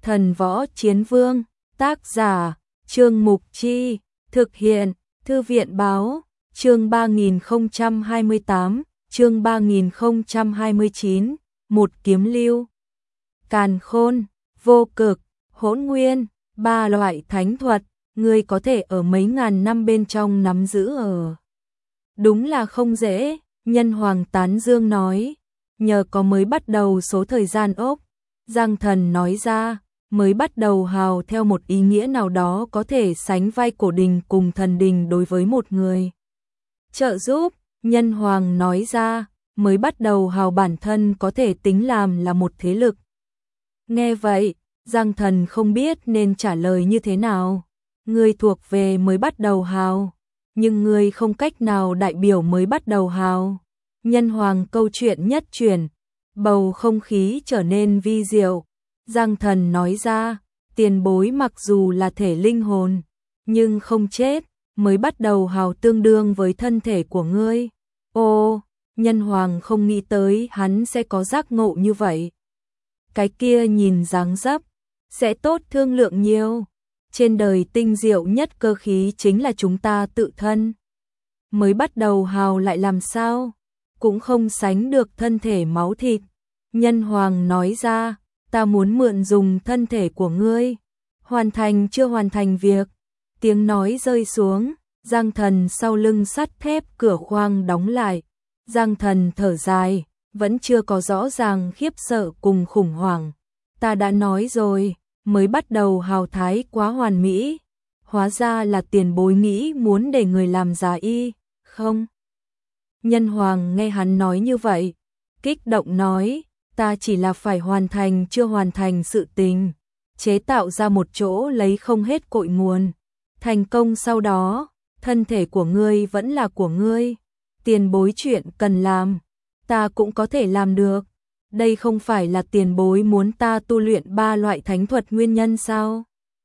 Thần Võ Chiến Vương, tác giả, Trương Mục Chi, thực hiện, Thư viện Báo, chương 3028, chương 3029, một kiếm lưu. Càn Khôn, Vô Cực, Hỗn Nguyên, ba loại thánh thuật, ngươi có thể ở mấy ngàn năm bên trong nắm giữ ở. Đúng là không dễ, Nhân Hoàng tán dương nói, nhờ có mới bắt đầu số thời gian ốc. Giang Thần nói ra, mới bắt đầu hào theo một ý nghĩa nào đó có thể sánh vai cổ đình cùng thần đình đối với một người. Trợ giúp, Nhân Hoàng nói ra, mới bắt đầu hào bản thân có thể tính làm là một thế lực. Nghe vậy, Giang Thần không biết nên trả lời như thế nào. Ngươi thuộc về mới bắt đầu hào, nhưng ngươi không cách nào đại biểu mới bắt đầu hào. Nhân Hoàng câu chuyện nhất chuyển, bầu không khí trở nên vi diệu. Giang Thần nói ra, tiền bối mặc dù là thể linh hồn, nhưng không chết, mới bắt đầu hào tương đương với thân thể của ngươi. Ô, Nhân Hoàng không nghĩ tới hắn sẽ có giác ngộ như vậy. Cái kia nhìn dáng dấp, sẽ tốt thương lượng nhiều. Trên đời tinh diệu nhất cơ khí chính là chúng ta tự thân. Mới bắt đầu hào lại làm sao? Cũng không sánh được thân thể máu thịt. Nhân Hoàng nói ra, ta muốn mượn dùng thân thể của ngươi. Hoàn thành chưa hoàn thành việc. Tiếng nói rơi xuống, Giang Thần sau lưng sắt thép cửa khoang đóng lại. Giang Thần thở dài, vẫn chưa có rõ ràng khiếp sợ cùng khủng hoảng. Ta đã nói rồi, mới bắt đầu hào thái quá hoàn mỹ. Hóa ra là tiền bối nghĩ muốn để người làm giả y, không? Nhân Hoàng nghe hắn nói như vậy, kích động nói, ta chỉ là phải hoàn thành chưa hoàn thành sự tình, chế tạo ra một chỗ lấy không hết cội nguồn. Thành công sau đó, thân thể của ngươi vẫn là của ngươi. Tiền bối chuyện cần làm, ta cũng có thể làm được. Đây không phải là tiền bối muốn ta tu luyện ba loại thánh thuật nguyên nhân sao?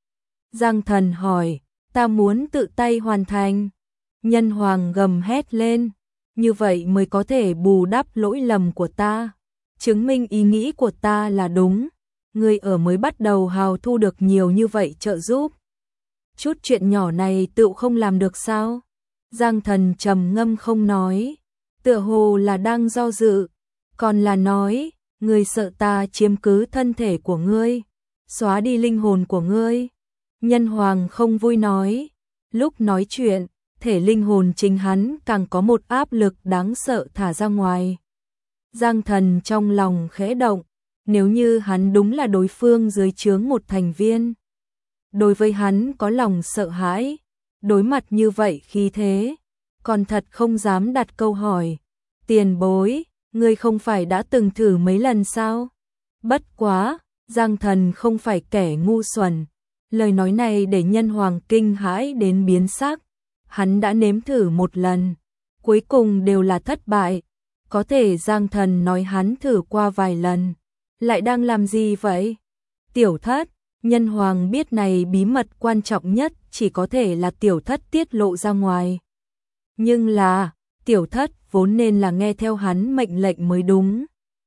Giang Thần hỏi, ta muốn tự tay hoàn thành. Nhân Hoàng gầm hét lên, như vậy mới có thể bù đắp lỗi lầm của ta, chứng minh ý nghĩ của ta là đúng. Ngươi ở mới bắt đầu hào thu được nhiều như vậy trợ giúp. Chút chuyện nhỏ này tự không làm được sao? Giang Thần trầm ngâm không nói, tựa hồ là đang do dự, còn là nói, ngươi sợ ta chiếm cứ thân thể của ngươi, xóa đi linh hồn của ngươi. Nhân Hoàng không vui nói, lúc nói chuyện, thể linh hồn chính hắn càng có một áp lực đáng sợ thả ra ngoài. Giang Thần trong lòng khẽ động, nếu như hắn đúng là đối phương dưới trướng một thành viên. Đối với hắn có lòng sợ hãi, đối mặt như vậy khí thế, còn thật không dám đặt câu hỏi. Tiền bối, ngươi không phải đã từng thử mấy lần sao? Bất quá, Giang Thần không phải kẻ ngu xuẩn. Lời nói này để Nhân Hoàng kinh hãi đến biến sắc. Hắn đã nếm thử một lần, cuối cùng đều là thất bại. Có thể Giang Thần nói hắn thử qua vài lần, lại đang làm gì vậy? Tiểu Thất, Nhân Hoàng biết này bí mật quan trọng nhất chỉ có thể là Tiểu Thất tiết lộ ra ngoài. Nhưng là, Tiểu Thất vốn nên là nghe theo hắn mệnh lệnh mới đúng.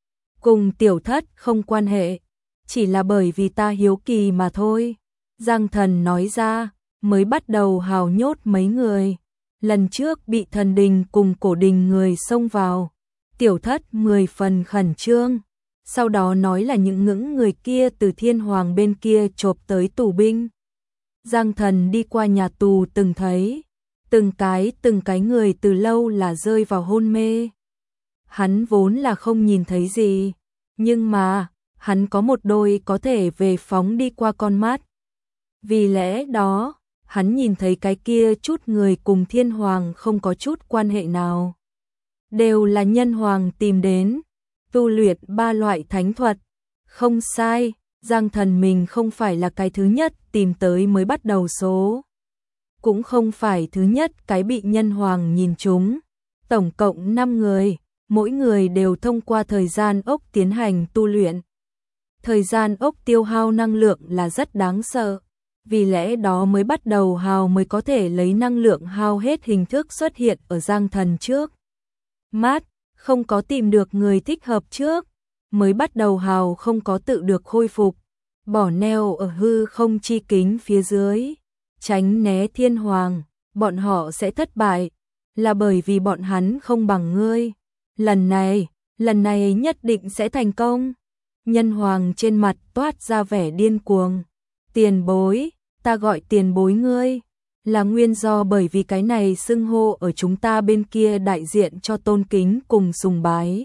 Cùng Tiểu Thất không quan hệ, chỉ là bởi vì ta hiếu kỳ mà thôi. Giang Thần nói ra, mới bắt đầu hào nhốt mấy người. Lần trước bị thần đình cùng cổ đình người xông vào. Tiểu Thất 10 phần khẩn trương. Sau đó nói là những người kia từ Thiên Hoàng bên kia chộp tới tù binh. Giang Thần đi qua nhà tù từng thấy. Từng cái người từ lâu là rơi vào hôn mê. Hắn vốn là không nhìn thấy gì. Nhưng mà, hắn có một đôi có thể về phóng đi qua con mắt. Vì lẽ đó, hắn nhìn thấy cái kia chút người cùng Thiên Hoàng không có chút quan hệ nào. Đều là Nhân Hoàng tìm đến, tu luyện ba loại thánh thuật. Không sai, Giang Thần mình không phải là cái thứ nhất tìm tới mới bắt đầu số. Cũng không phải thứ nhất cái bị Nhân Hoàng nhìn trúng. Tổng cộng 5 người, mỗi người đều thông qua thời gian ốc tiến hành tu luyện. Thời gian ốc tiêu hao năng lượng là rất đáng sợ. Vì lẽ đó mới bắt đầu hào mới có thể lấy năng lượng hao hết hình thức xuất hiện ở Giang Thần trước. Mát, không có tìm được người thích hợp trước, mới bắt đầu hào không có tự được khôi phục. bỏ neo ở hư không chi kính phía dưới, tránh né thiên hoàng, bọn họ sẽ thất bại, là bởi vì bọn hắn không bằng ngươi. Lần này nhất định sẽ thành công. Nhân hoàng trên mặt toát ra vẻ điên cuồng. Tiền bối, ta gọi tiền bối ngươi, là nguyên do bởi vì cái này xưng hô ở chúng ta bên kia đại diện cho tôn kính cùng sùng bái.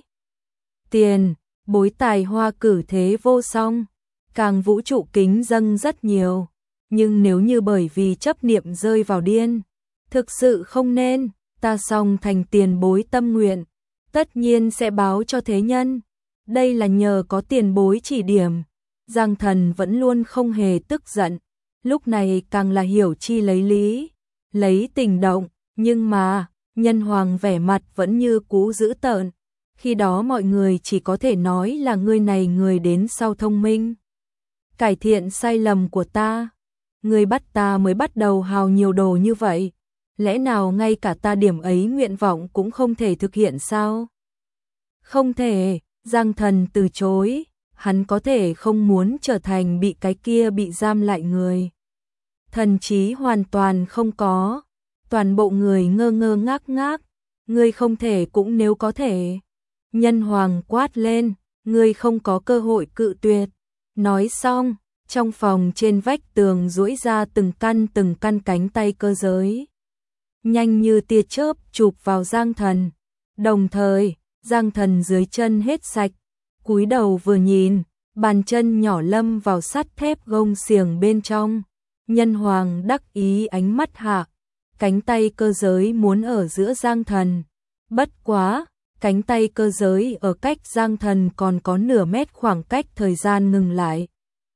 Tiền bối tài hoa cử thế vô song, càng vũ trụ kính dâng rất nhiều, nhưng nếu như bởi vì chấp niệm rơi vào điên, thực sự không nên, ta song thành tiền bối tâm nguyện, tất nhiên sẽ báo cho thế nhân. Đây là nhờ có tiền bối chỉ điểm. Giang Thần vẫn luôn không hề tức giận, lúc này càng là hiểu chi lấy lý, lấy tình động, nhưng mà, nhân hoàng vẻ mặt vẫn như cũ dữ tợn. Khi đó mọi người chỉ có thể nói là ngươi này người đến sau thông minh. Cải thiện sai lầm của ta. Ngươi bắt ta mới bắt đầu hào nhiều đồ như vậy. Lẽ nào ngay cả ta điểm ấy nguyện vọng cũng không thể thực hiện sao? Không thể, Giang Thần từ chối. Hắn có thể không muốn trở thành bị cái kia bị giam lại người. Thần trí hoàn toàn không có. Toàn bộ người ngơ ngơ ngác ngác. Ngươi không thể cũng nếu có thể. Nhân hoàng quát lên, ngươi không có cơ hội cự tuyệt. Nói xong, trong phòng trên vách tường duỗi ra từng căn cánh tay cơ giới. Nhanh như tia chớp chụp vào Giang Thần. Đồng thời, Giang Thần dưới chân hết sạch. Cúi đầu vừa nhìn, bàn chân nhỏ lâm vào sắt thép gông xiềng bên trong. Nhân hoàng đắc ý ánh mắt hạ, cánh tay cơ giới muốn ở giữa Giang Thần. Bất quá, cánh tay cơ giới ở cách Giang Thần còn có nửa mét khoảng cách thời gian ngừng lại.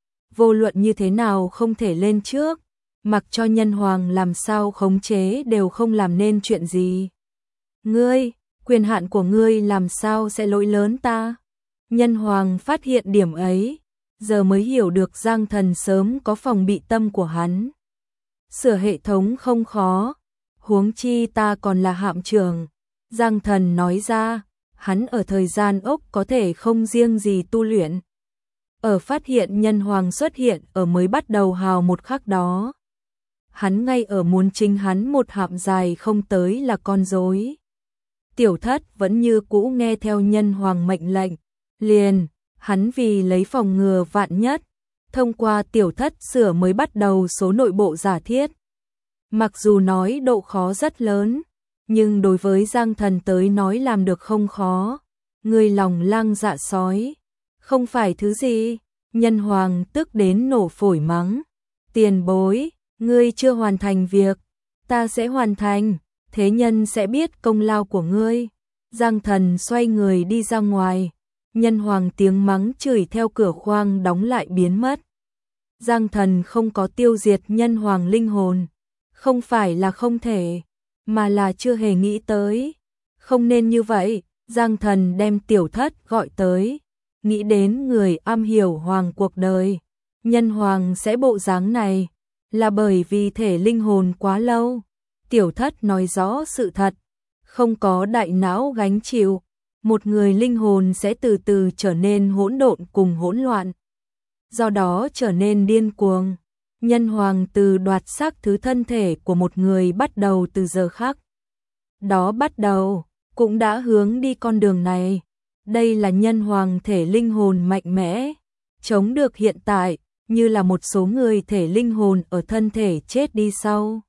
Vô luận như thế nào không thể lên trước, mặc cho nhân hoàng làm sao khống chế đều không làm nên chuyện gì. Ngươi, quyền hạn của ngươi làm sao sẽ lỗi lớn ta? Nhân hoàng phát hiện điểm ấy, giờ mới hiểu được Giang Thần sớm có phòng bị tâm của hắn. Sửa hệ thống không khó, huống chi ta còn là hạm trưởng. Giang Thần nói ra, hắn ở thời gian ốc có thể không riêng gì tu luyện. Ở phát hiện nhân hoàng xuất hiện ở mới bắt đầu hào một khắc đó. Hắn ngay ở muốn chính hắn một hạm dài không tới là con rối. Tiểu Thất vẫn như cũ nghe theo nhân hoàng mệnh lệnh. Liền, hắn vì lấy phòng ngừa vạn nhất, thông qua Tiểu Thất sửa mới bắt đầu số nội bộ giả thiết. Mặc dù nói độ khó rất lớn, nhưng đối với Giang Thần tới nói làm được không khó. Người lòng lang dạ sói, không phải thứ gì. Nhân hoàng tức đến nổ phổi mắng. Tiền bối, ngươi chưa hoàn thành việc, ta sẽ hoàn thành, thế nhân sẽ biết công lao của ngươi. Giang Thần xoay người đi ra ngoài. Nhân hoàng tiếng mắng chửi theo cửa khoang đóng lại biến mất. Giang Thần không có tiêu diệt nhân hoàng linh hồn. Không phải là không thể, mà là chưa hề nghĩ tới. Không nên như vậy, Giang Thần đem Tiểu Thất gọi tới. Nghĩ đến người am hiểu hoàng cuộc đời. Nhân hoàng sẽ bộ dáng này, là bởi vì thể linh hồn quá lâu. Tiểu Thất nói rõ sự thật, không có đại não gánh chịu. Một người linh hồn sẽ từ từ trở nên hỗn độn cùng hỗn loạn, do đó trở nên điên cuồng. Nhân hoàng từ đoạt xác thứ thân thể của một người bắt đầu từ giờ khắc đó bắt đầu, cũng đã hướng đi con đường này. Đây là nhân hoàng thể linh hồn mạnh mẽ, chống được hiện tại, như là một số người thể linh hồn ở thân thể chết đi sau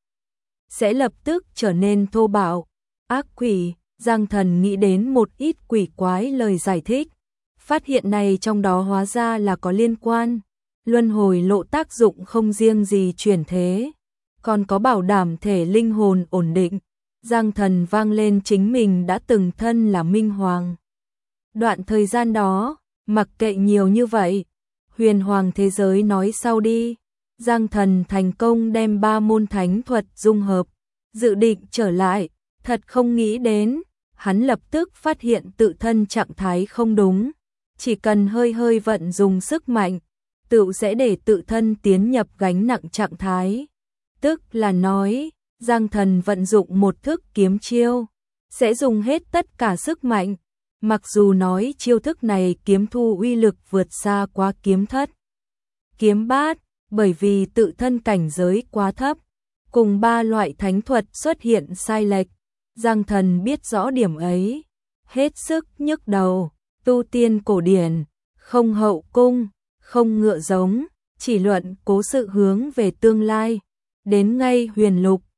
sẽ lập tức trở nên thô bạo, ác quỷ. Giang Thần nghĩ đến một ít quỷ quái lời giải thích, phát hiện này trong đó hóa ra là có liên quan. Luân hồi lộ tác dụng không riêng gì chuyển thế, còn có bảo đảm thể linh hồn ổn định. Giang Thần vang lên chính mình đã từng thân là Minh Hoàng. Đoạn thời gian đó, mặc kệ nhiều như vậy, huyền hoàng thế giới nói sau đi. Giang Thần thành công đem 3 môn thánh thuật dung hợp, dự định trở lại, thật không nghĩ đến. Hắn lập tức phát hiện tự thân trạng thái không đúng, chỉ cần hơi vận dùng sức mạnh, tự sẽ để tự thân tiến nhập gánh nặng trạng thái. Tức là nói, Giang Thần vận dụng một thức kiếm chiêu, sẽ dùng hết tất cả sức mạnh, mặc dù nói chiêu thức này kiếm thu uy lực vượt xa quá kiếm thất. kiếm bát, bởi vì tự thân cảnh giới quá thấp, cùng ba loại thánh thuật xuất hiện sai lệch. Giang Thần biết rõ điểm ấy, hết sức nhức đầu. Tu tiên cổ điển, không hậu cung, không ngựa giống, chỉ luận cố sự hướng về tương lai. Đến ngay huyền lục,